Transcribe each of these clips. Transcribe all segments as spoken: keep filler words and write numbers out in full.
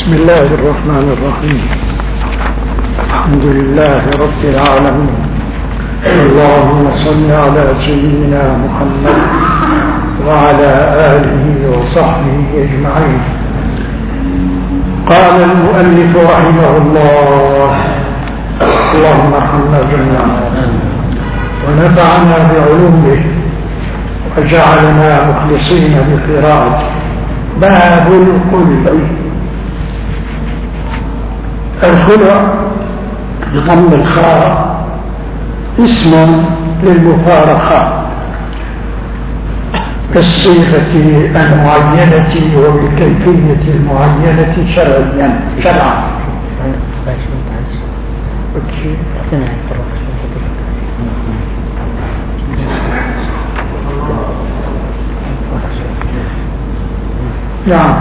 بسم الله الرحمن الرحيم. الحمد لله رب العالمين، اللهم صل على سيدنا محمد وعلى آله وصحبه أجمعين. قال المؤلف رحمه الله: اللهم ارحمنا جميعا ونفعنا بعلومه وجعلنا مخلصين بقراءته. باب الخلع. الخلع بضم الخاء اسم للمفارقة بالصيغة المعينة وبالكيفية المعينة شرعيا شرعا. نعم.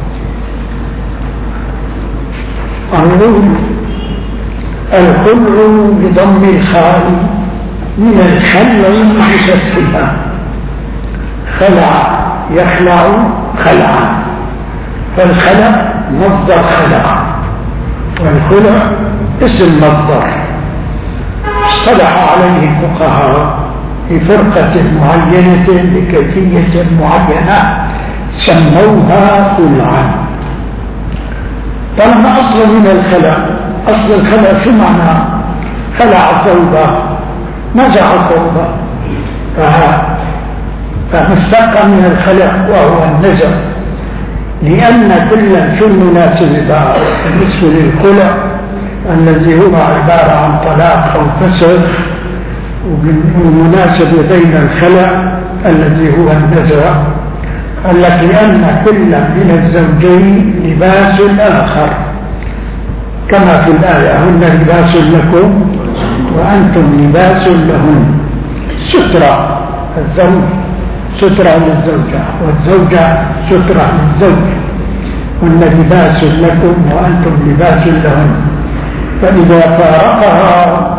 أنظر الخلع بضم الخاء من الخلع بفتحها. خلع يخلع خلعا، فالخلع مصدر خلع، والخلع اسم مصدر. اصطلح عليه الفقهاء في فرقة معينة بكيفية معينة سموها خلعا. طالما أصل من الخلع، أصل الخلع شو معنى؟ خلع ثوبه، نزع ثوبه، فمشتق من الخلع وهو النزع، لأن كلا شو المناسب بالنسبة للخلع الذي هو عبارة عن طلاق أو فسخ، والمناسب بين الخلع الذي هو النزع التي أن كل من الزوجين لباس الآخر، كما في الآية: هن لباس لكم وأنتم لباس لهن. سترة الزوج سترة للزوجة، والزوجة سترة للزوج. هن لباس لكم وأنتم لباس لهن. فإذا فارقها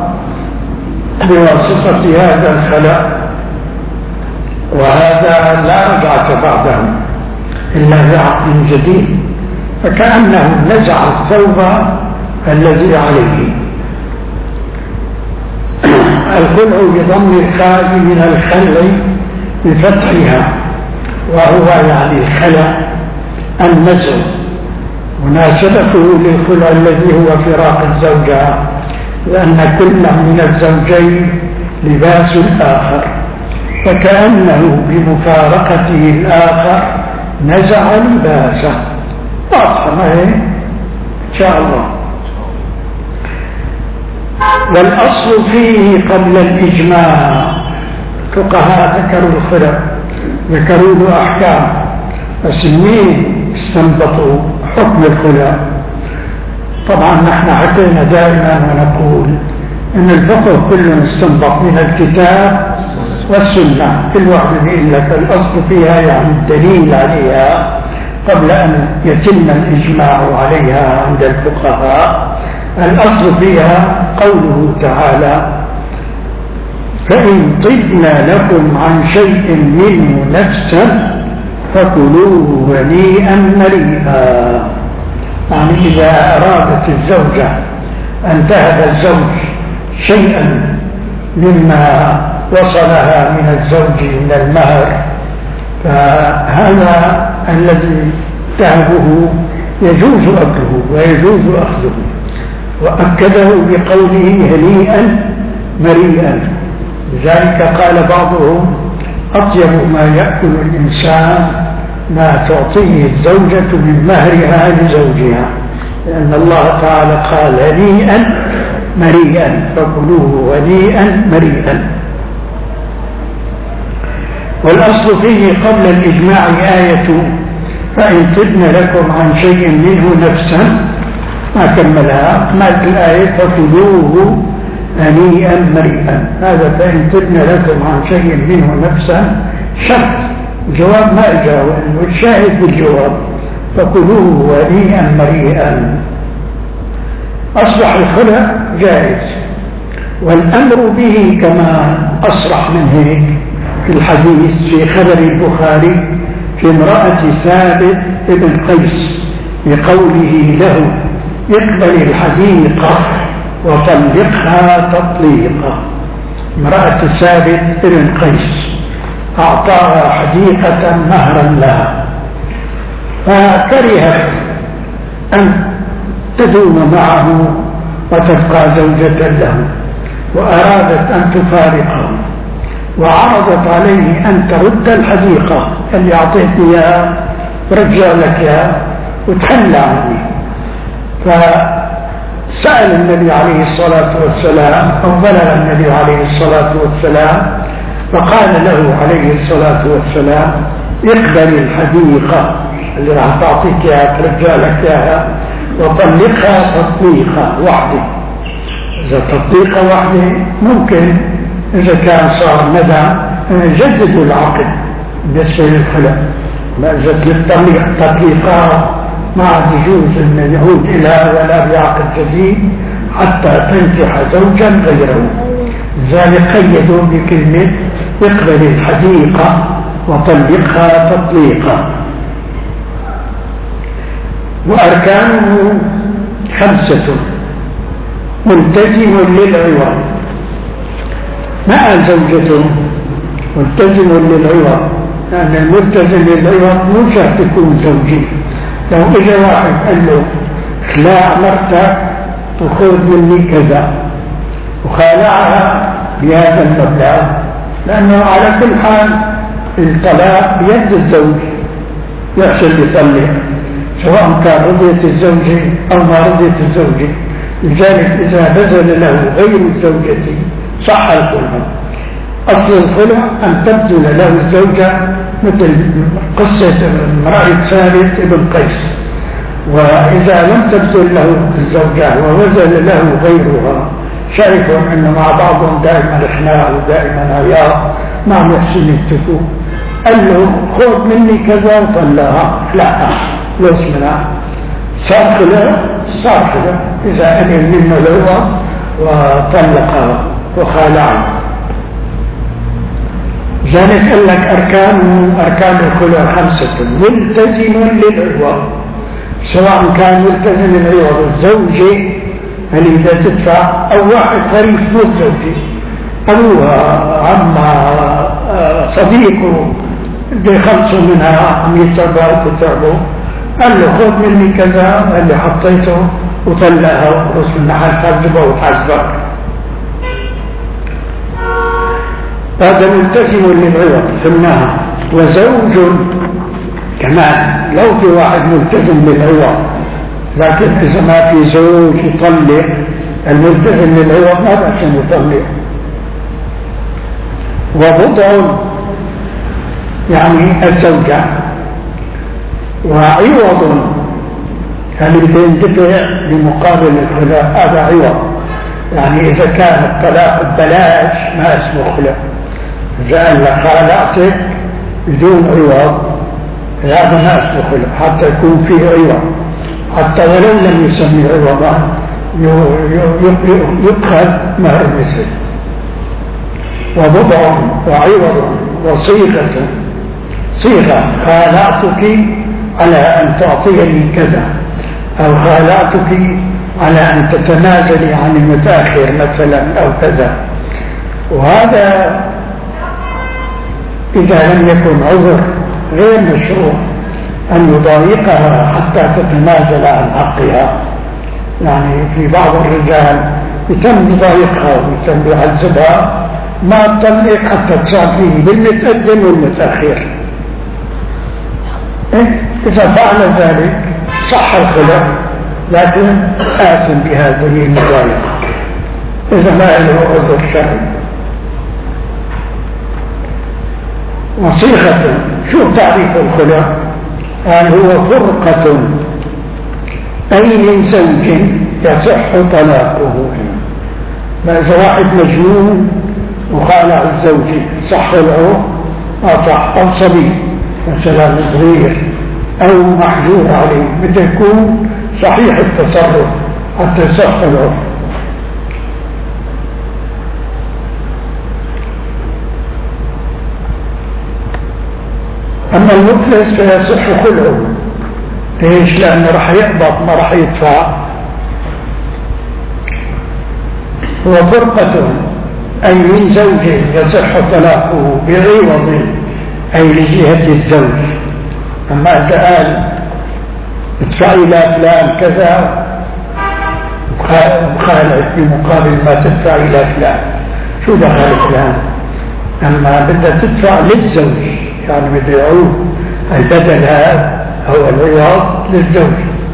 بواسطة هذا الخلع وهذا لا رجعة بعده إلا بعقد جديد، فكأنه نزع الثوب الذي عليه. الخلع بضم الخاء من الخلع بفتحها، وهو يعني الخلع النزع. مناسبته للخلع الذي هو فراق الزوجة، لأن كل من الزوجين لباس الآخر، فكأنه بمفارقته الآخر نزع لباسه. واضح معي إن شاء الله. والأصل فيه قبل الإجماع. فقهاء ذكروا الخلع، ذكروا له أحكام، بس منين استنبطوا حكم الخلع؟ طبعا نحن حكينا دائما ونقول إن الفقه كله استنبط من الكتاب والسنة، كل واحد يقول لك الأصل فيها يعني الدليل عليها قبل أن يتم الإجماع عليها عند الفقهاء. الأصل فيها قوله تعالى: فإن طبن لكم عن شيء منه نفسا فكلوه هنيئا مريئا. يعني إذا أرادت الزوجة أن تهب الزوج شيئا مما وصلها من الزوج من المهر، فهذا الذي تهبه يجوز أكله ويجوز أخذه، وأكده بقوله هنيئا مريئا. لذلك قال بعضهم: أطيب ما يأكل الإنسان ما تعطيه الزوجة من مهرها لزوجها، لأن الله تعالى قال هنيئا مريئا، فكلوه هنيئا مريئا. والأصل فيه قبل الإجماع آية: فإن طبن لكم عن شيء منه نفسا، ما كملها، أكملت الآية: فكلوه هنيئا مريئا. هذا فإن طبن لكم عن شيء منه نفسا شرط، الجواب ما إجاوة، والشاهد بالجواب: فكلوه هنيئا مريئا. أصبح الخلع جائز، والأمر به كما أصرح من هيك في الحديث في خبر البخاري في امرأة ثابت بن قيس بقوله له اقبل الحديقة وطلقها تطليقا. امرأة ثابت بن قيس أعطاها حديقة مهرا لها، فكرهت أن تدوم معه وتبقى زوجة له، وأرادت أن تفارقه، وعرضت عليه أن ترد الحديقة اللي أعطيتني إياها ورجع لك إياها وتخلى عني. فسأل النبي عليه الصلاة والسلام أو بلغ النبي عليه الصلاة والسلام فقال له عليه الصلاة والسلام اقبل الحديقة اللي راح تعطيك إياها ترجع لك إياها وطلقها تطليقة واحدة. إذا تطليقة واحدة ممكن إذا كان صار ندى جدد العقد بالنسبة للخلع، ما إذا تطلق تطليقات ما عاد يجوز أن يعود إلى ولا بعقد جديد حتى تنكح زوجا غيره. لذلك قيدوا بكلمة اقبل الحديقة وطلقها تطليقا. وأركانه خمسة: ملتزم للعوض، مع زوجته ملتزم للعوض، لأن الملتزم للعوض مو شرط تكون زوجي. لو إجا واحد قال له خلاع مرتك وخذ مني كذا وخالعها بهذا المبلغ، لأنه على كل حال الطلاق بيد الزوج، يحصل يطلق سواء كان رضية الزوجة أو ما رضية الزوجة. لذلك إذا بذل له غير الزوجة صح الخلع. أصل الخلع أن تبذل له الزوجة، مثل قصة امرأة ثابت بن قيس، وإذا لم تبذل له الزوجة وبذل له غيرها شايفهم أنه مع بعضهم دائما إحناء ودائما عياط ما محسن يتفقوا، قال له خذ مني كذا وطلعها، لا ليش منها صار خلع صار خلع إذا أمل منه العوض وطلقها وخالعها. ذلك قال لك أركان أركان الخلع خمسة: ملتزم للعوض، سواء كان ملتزم للعوض الزوجة اللي إذا تدفع أو واحد غريب مو الزوجة، أبوها عمها صديقه بيخلصوا منها مئة أربعة وتعبوا، قال له خذ مني كذا اللي حطيته وطلعها وخلص من محل تحذبه وتحذبك. هذا ملتزم للعوض فهمناها. وزوج كمان لو في واحد ملتزم للعوض، لكن إذا ما في زوج يطلق الملتزم للعوض ما بأس أن يطلق. وبضع يعني الزوجة، وعوض يعني بينتفع بمقابل الخلاء، هذا عوض. يعني إذا كان الطلاق ببلاش ما اسمه خلاء، إذا قال لك خالعتك بدون عوض هذا ما اسمه خلاء، حتى يكون فيه عوض، حتى ولو لم يسمي عوضا يؤخذ مهر المثل. وبضع وعوض وصيغة، صيغة خالعتك على أن تعطيني كذا، أو خالعتك على أن تتنازلي عن المتأخر مثلا أو كذا. وهذا إذا لم يكن عذر غير مشروع أن يضايقها حتى تتنازل عن حقها. يعني في بعض الرجال يتم يضايقها ويتم يعذبها ما تطلق حتى تساعديه بالمتقدم والمتأخر. إيه؟ إذا فعل ذلك صح الخلع، لكن آثم بهذه المضايقة إذا ما له عذر شرعي. وصيغة، شو تعريف الخلع؟ قال هو فرقة أي من زوج يصح طلاقه. ما إذا واحد مجنون وخالع الزوجة صح له؟ ما صح. أو صبي مثلا صغير أو محجور عليه متى يكون صحيح التصرف حتى يصح له. أما المفلس فيصح خلعه ليش؟ لأنه راح يقبض ما راح يدفع. وفرقة أي من زوج يصح طلاقه بعوض أي لجهة الزوج. أما إذا قال ادفعي لا فلان كذا وخالعك بمقابل ما تدفعي لا فلان، شو دخل فلان؟ أما بدها تدفع للزوج، يعني بده يعود البدل هذا أو العوض للزوج.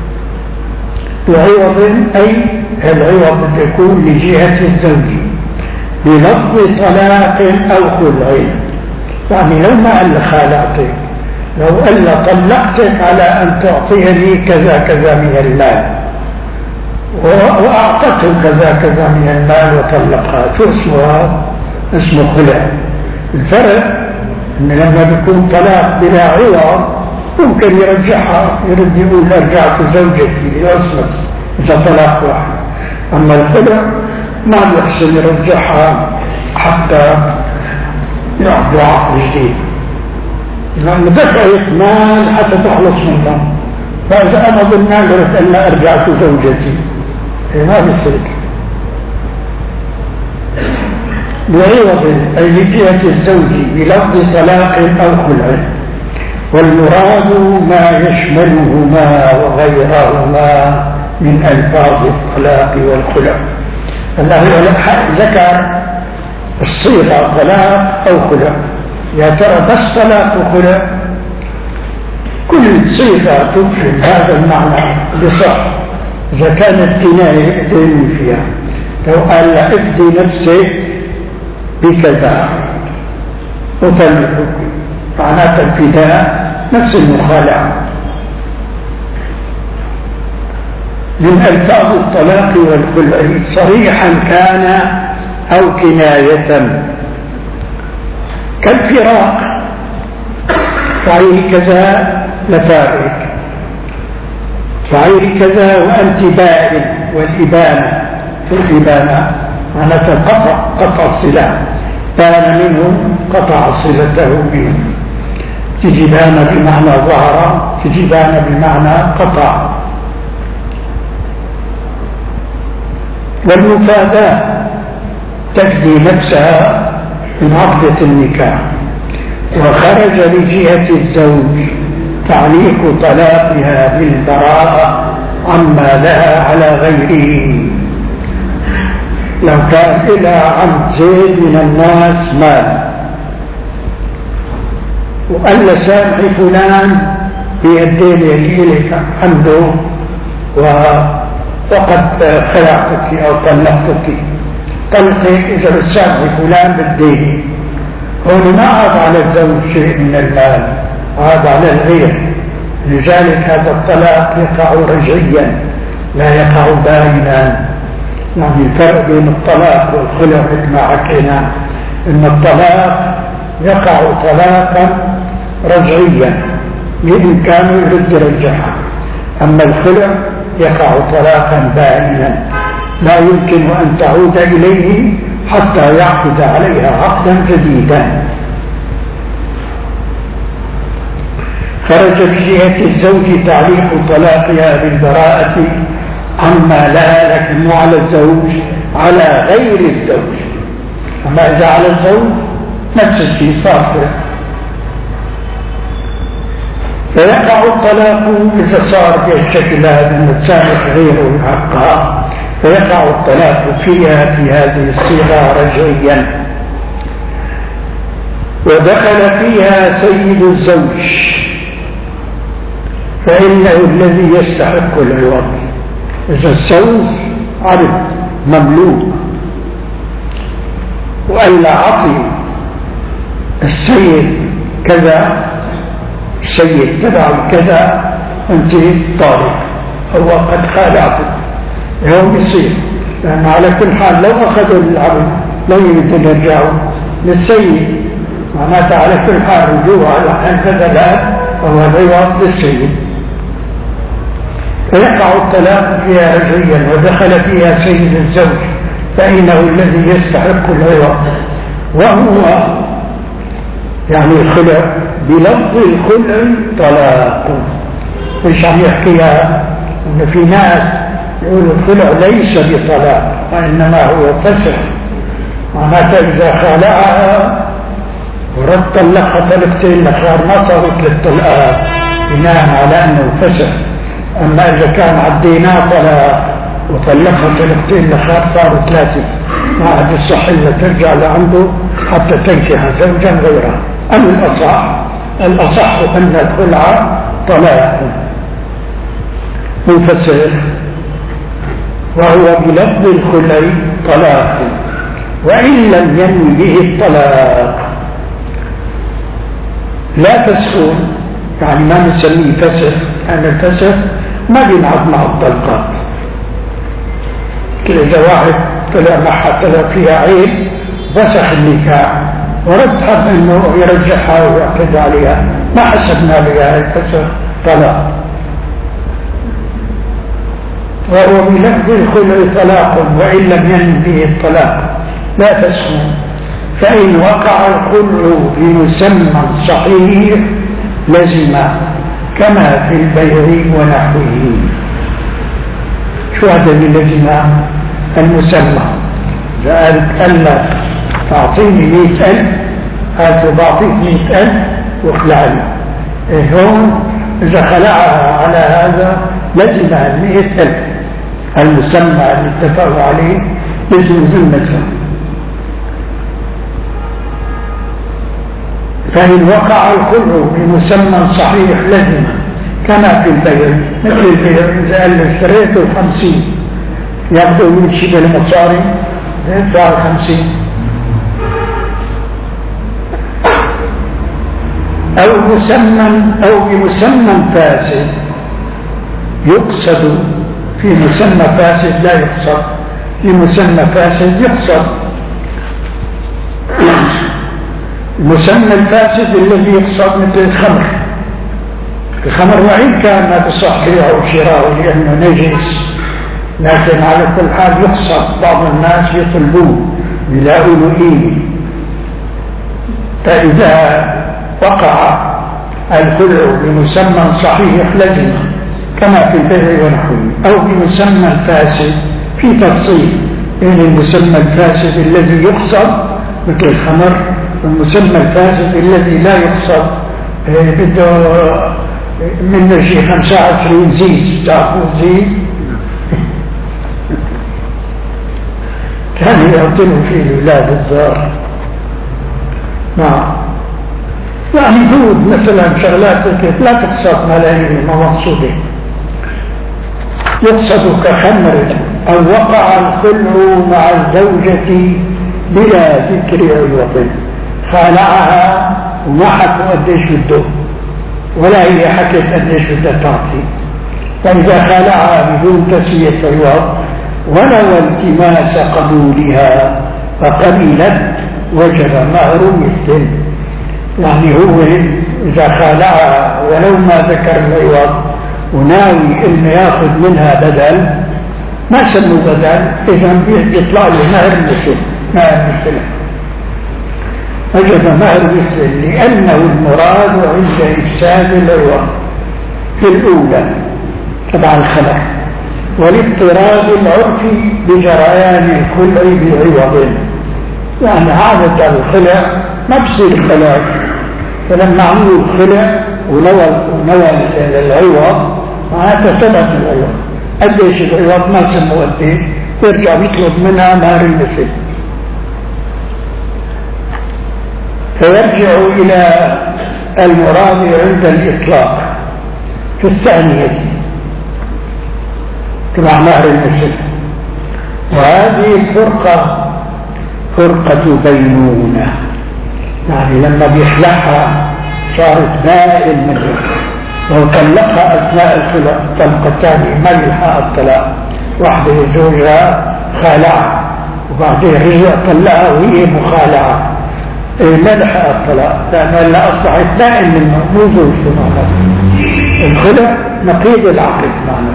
بعوض أي العوض بده يكون لجهة الزوج بلفظ طلاق أو خلع. يعني لو ما قال خالعتك، لو قال طلقتك على أن تعطيني كذا كذا من المال، وأعطته كذا كذا من المال وطلقها، شو اسمه؟ اسمه خلع. الفرق إن لما بيكون طلاق بلا عوض ممكن يرجعها، يرد يقول رجعت زوجتي لأصمت إذا طلاق واحد. أما الخلع ما بيحسن يرجعها حتى يعطي عقد جديد، لأنه دفعت مال حتى تخلص منه. فإذا أنا ضمن قلت أن أرجعت زوجتي، ما بيصير. بعوض أي لجهة الزوج بلفظ طلاق أو خلع، والمراد ما يشملهما وغيرهما من ألفاظ الطلاق والخلع. الله ذكر الصيغة طلاق أو خلع، يا ترى بس طلاق وخلع؟ كل صيغة تفهم هذا المعنى بصح. إذا كانت كناية ادين فيها، لو قال لا افدي نفسك بكذا أطلقك، معناته الفداء نفس المخالعة. من ألفاظ الطلاق والخلع صريحا كان أو كناية، كالفراق، فعليه كذا لفارق، فعليه كذا وأنت بائن، والإبانة في الإبانة معناته قطع قطع الصلة، بان منه قطع صلته منه. تجي بان بمعنى ظهر، تجي بان بمعنى قطع. والمفاداة تفدي نفسها من عقدة النكاح، وخرج لجهة الزوج تعليق طلاقها بالبراءة عما لها على غيره. لو كان إلى عند زيد من الناس مال وقال له سامحي فلان بيدين يليلك عنده وقد خلعتك أو طلقتك، طلقك إذا بتسامحي فلان بالدين. هون ما عاد على الزوج شيء من المال، عاد على الغير. لذلك هذا الطلاق يقع رجعيا لا يقع باينا. يعني الفرق بين الطلاق والخلع مثل ما حكينا، ان الطلاق يقع طلاقا رجعيا بإمكانه يرد يرجعها، اما الخلع يقع طلاقا بائنا لا يمكن ان تعود اليه حتى يعقد عليها عقدا جديدا. خرج بجهة الزوج تعليق طلاقها بالبراءة عما لا، لكن على الزوج على غير الزوج. أما إذا على الزوج نفس الشيء صار. فيقع الطلاق إذا صار بالشكل هذا أن تسامح غيره حقها، فيقع الطلاق فيها في هذه الصيغة رجعيا. ودخل فيها سيد الزوج فإنه الذي يستحق العوض. إذا الزوج عبد مملوك وأن عطي السيد كذا، السيد تبع كذا، أنت طالب، هو قد خالعتك، يوم يصير. لأن على كل حال لو أخذوا العبد لا يمكن يرجعوا للسيد، معناته على كل حال رجوع على هكذا لا، وهو العوض للسيد. فيقع الطلاق فيها رجعيا. ودخل فيها سيد الزوج فإنه الذي يستحق العوض، وهو يعني الخلع بلفظ الخلع طلاق. مش عم يحكيها إنه في ناس يقولوا الخلع ليس بطلاق وإنما هو فسخ، معناتها إذا خلعها ورد طلقها طلقتين الأخيار ما صارت للطلقات بناء على أنه فسخ. أما إذا كان عديناه طلاق وطلقها طلقتين الأخيار صاروا ثلاثة، ما عاد الصح إلا ترجع لعنده حتى تنكح زوجا غيره. أم الأصح الأصح أن الخلع طلاق منفسخ، وهو بلفظ الخلع طلاق وإن لم ينوي به الطلاق لا فسخ، يعني ما نسميه فسخ، أن الفسخ ما بينعد مع الطلقات. إذا واحد طلع معها طلع فيها عيب فسخ النكاح ورد حب أنه يرجعها ويعتد عليها، ما حسبنا لها الفسخ طلاق. وهو بلفظ الخلع طلاق وإن لم ينوي به الطلاق لا فسخ، فإن وقع الخلع بمسمى صحيح لزم كما في البيع ونحوه. شو هذا اللي لزم؟ المسمى. إذا قالت ألا تعطيني مئة ألف قالت بعطيك مئة ألف واخلع لي، هون إذا خلعها على هذا لزم المئة ألف المسمى اللي اتفقوا عليه لزم ذمتها. فإن وقع الخلع بمسمى صحيح لزم كما في البيع، مثل البيع إذا قال اشتريته خمسين يبدو من شبه المصاري يدفع الخمسين، أو مسمى أو بمسمى فاسد يقصد، في مسمى فاسد لا يقصد، في مسمى فاسد يقصد. المسمى الفاسد الذي يقصد مثل الخمر، الخمر وإن كان ما بصح بيعه وشراءه لأنه نجس، لكن على كل حال يقصد. بعض الناس يطلبوه يلاقوا له قيمة. فإذا وقع الخلع بمسمى صحيح لزم كما في البيع ونحوه، أو بمسمى فاسد في تفصيل بين المسمى الفاسد الذي يقصد مثل الخمر والمسمى الفاسد الذي لا يقصد، بده منه شيء خمسة وعشرين زيت، تعرفوا الزيت كان يعطيه فيه الولاد الزار. نعم، يعني دود مثلا شغلات لا تقصد ملايين ما مقصوده، يقصد كخمر. أو وقع الخلع مع الزوجة بلا ذكر عوض، خالعها وما حكوا قديش بده ولا هي حكت قديش بدها تعطي، فإذا خالعها بدون تسوية عوض ولو التماس قبولها فقبلت وجب مهر مثل. يعني هو إذا خالعها ولو ما ذكر العوض وناوي إنه ياخذ منها بدل ما سموا بدل، إذا بيطلع له مهر مثل، مهر مثل وجب مهر مثل، لأنه المراد عند إفساد العوض في الأولى تبع الخلع، والاضطراد العرفي بجريان الخلع بعوض. يعني عادة الخلع ما بصير خلع، فلما عملوا الخلع ونوى ونوى العوض معناتها ثبت العوض. قديش العوض ما سموا قديش، يرجع يطلب منها مهر المثل، فيرجع إلى المراد عند الإطلاق في الثانية تبع مهر المثل. وهذه الفرقة فرقة بينونة، يعني لما بيخلعها صارت نائل منه، لو طلقها أثناء الخلع الطلقة الثانية ما يلحق الطلاق، واحدة زوجها خالعها وبعدين رجع طلقها وهي مخالعة، ما لحق الطلاق لأنها أصبحت نائل منه مو زوجته معناه. الخلع نقيض العقد معناه.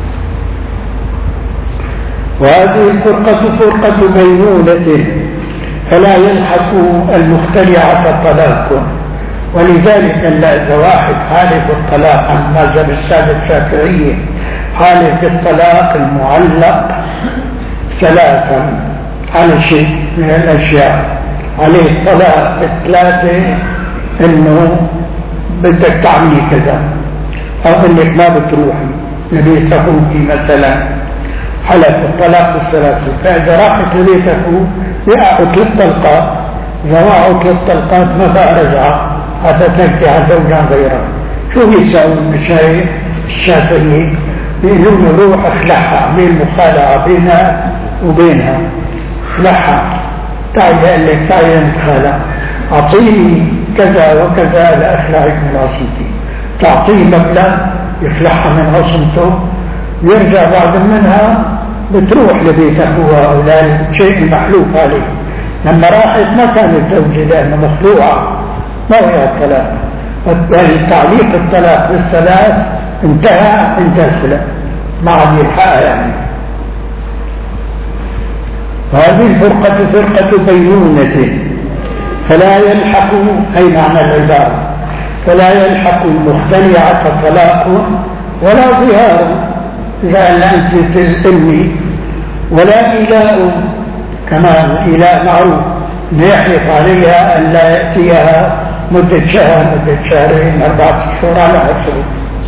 وهذه الفرقة فرقة بينونة، فلا يلحق المختلعة طلاق ولذلك إذا واحد حالف الطلاق عن مذهب السادة الشافعية، حالف الطلاق المعلق ثلاثا على شيء من الأشياء، عليه الطلاق الثلاثة إنه بدك تعملي كذا، أو إنك ما بتروحي لبيت أخوك مثلا، حلف الطلاق بالثلاثة. فإذا راحت لبيت أخوك يقعوا ثلاث طلقات، إذا وقعوا ثلاث طلقات ما بقى رجعة حتى تنكح زوجا غيره. شو بيساوي المشايخ الشافعية؟ بيقولوا له روح اخلعها، اعمل مخالعة بينها وبينها، اخلعها، تعالي قال لك تعالي نتخالع، أعطيني كذا وكذا لأخلعك من عصمتي، تعطيه مبلغ يخلعها من عصمته، يرجع بعد منها بتروح لبيت أخوها أو للشيء المحلوف عليه. لما راحت ما كانت زوجة لأنها مخلوعة، ما هي الطلاق. يعني تعليق الطلاق بالثلاث انتهى انتهى الخلاف ما عاد يلحقها. يعني هذه الفرقة فرقة بينونة، فلا يلحق، أي معنى العبارة، فلا يلحق المختلعة طلاق ولا ظهار إذا أن أنت تلمي، ولا إلاء، كمان إلاء معروف يحلف عليها أن لا يأتيها مدة شهر، مدة شهرين، أربعة شهور على حسب،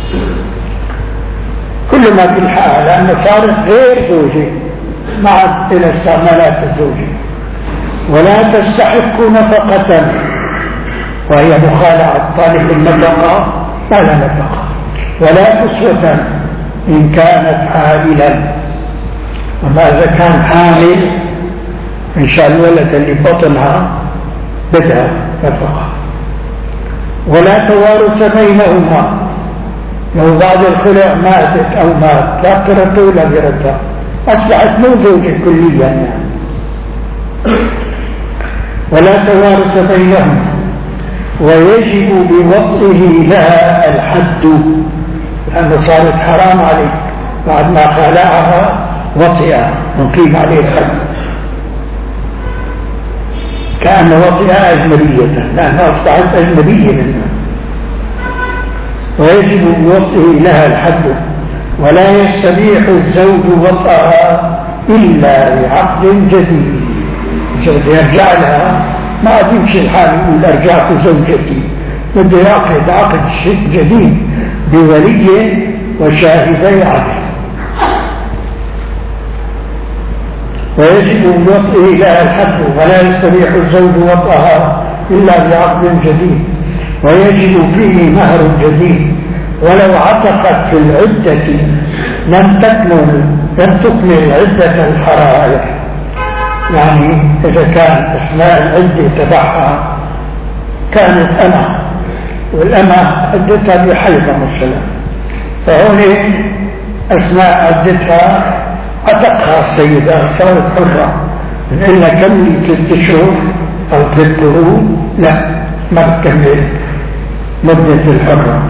كل ما تلحقها، لأن صارت غير زوجة مع إلى استعمالات الزوجة. ولا تستحق نفقة، وهي مخالعة طالب النفقة ما لا نفقة، ولا كسوة إن كانت عائلا. وما إذا كان حامل إن شاء الولد اللي بطنها بدها نفقة. ولا توارث بينهما، لو بعد الخلع ماتت أو مات لا ترثه ولا بيرثها، أصبحت مو زوجة كليا يعني. ولا توارث بينهما، ويجب بوطئه لها الحد، لأنه صارت حرام عليه بعد ما خلعها وطئها نقيم عليه الحد، كأن وطئها أجنبية لأنها أصبحت أجنبية منها. ويجب بوطئه لها الحد، ولا يستبيح الزوج وطئها إلا بعقد جديد. إذا يرجع لها ما عاد يمشي الحال يقول أرجعت زوجتي، بده يعقد عقد جديد بولي وشاهدي عدل. ويجب بوطئه لها الحد، ولا يستبيح الزوج وطئها إلا بعقد جديد، ويجب فيه مهر جديد. ولو عتقت في العدة لم تكمل لم تكمل عدة الحرائر، يعني إذا كان أثناء العدة تبعها كانت أمة، والأمة عدتها بحيضة مثلا، فهون أثناء عدتها عتقها السيدة صارت حرة، إلا كمل ثلاثة أشهر أو ثلاث قرون لا ما تكمل مدة الحرة.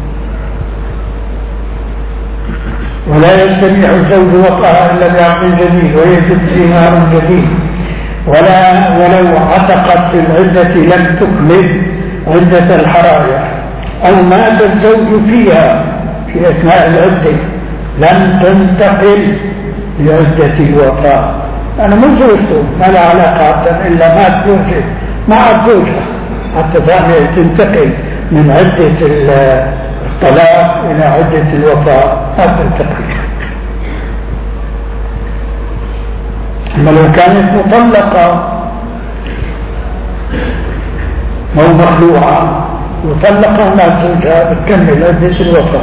ولا يستبيح الزوج وطئها إلا بعقد جديد، ويجب فيه مهر جديد. ولا ولو عتقت في العدة لم تكمل عدة الحرائر، أو مات الزوج فيها في أثناء العدة لم تنتقل لعدة الوفاة، أنا مو زوجته ما لها علاقة إلا مات زوجها ما عاد زوجها، حتى تنتقل من عدة الطلاق إلى عدة الوفاة ما تنتقل. أما لو كانت مطلقة أو مخلوعة مطلقة ما زوجها بتكمل عدة الوفاة.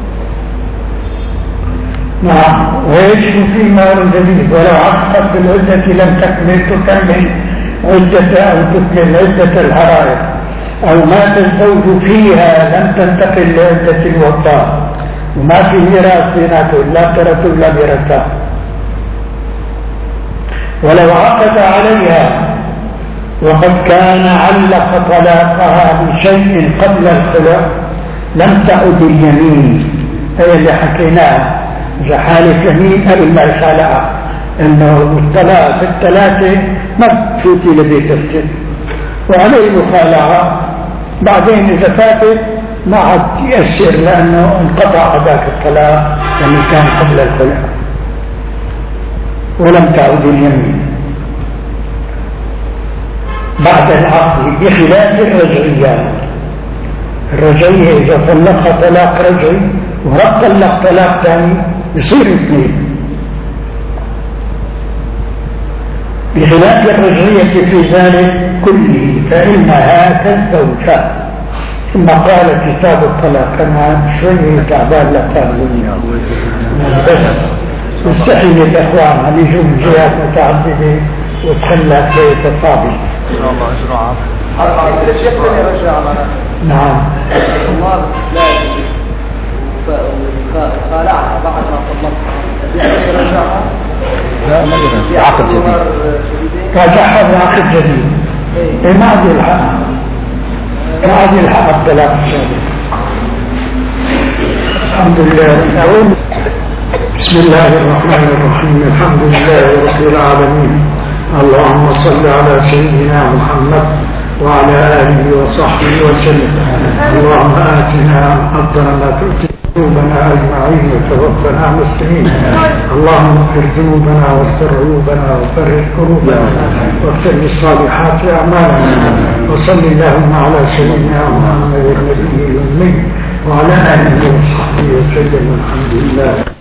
نعم. ويجب فيه مهر جديد، ولو عقدت في العدة لم تكمل تكمل عدة أو تكمل عدة الحرائر، أو مات الزوج فيها لم تنتقل لعدة الوفاة، وما في ميراث بيناتهم لا ترث ولا ميراثا. ولو عقد عليها وقد كان علق طلاقها بشيء قبل الخلع لم تعد اليمين، هي اللي حكيناها، إذا حالف يمين قبل ما يخالعها إنه الطلاق الثلاثة ما تفوتي لبيت الجن، وعليه المخالعة بعدين إذا فاتت ما عاد يأثر لأنه انقطع ذاك الطلاق لأنه كان قبل الخلع ولم تعد اليمين بعد العقد بخلاف الرجعيات. الرجعية إذا طلقها طلاق رجعي وهو طلق طلاق ثاني يصير اثنين، بخلاف الرجعية في ذلك كله فإنها كالزوجة. ثم قال كتاب الطلاق أنا شوية تعبان لقانوني بس مستحيل الإخوان عم يجوا من جهات متعددة وتخلى في تصابي. نعم. خالعها بعد ما طلقها لا ما يرجع عقد جديد. راجعها بعقد جديد. إيه ما عاد يلحق ما عاد يلحق الطلاق السابق. الحمد لله. بسم الله الرحمن الرحيم. الحمد لله رب العالمين. اللهم صل على سيدنا محمد وعلى آله وصحبه وسلم. اللهم آتنا أفضل ما تؤتي ذنوبنا أجمعين وتوفنا مسلمين. اللهم اغفر ذنوبنا واستر عيوبنا وفرج كروبنا واغفر للصالحات أعمالنا. وصل اللهم على سيدنا محمد النبي الأمي وعلى آله وصحبه وسلم. الحمد لله.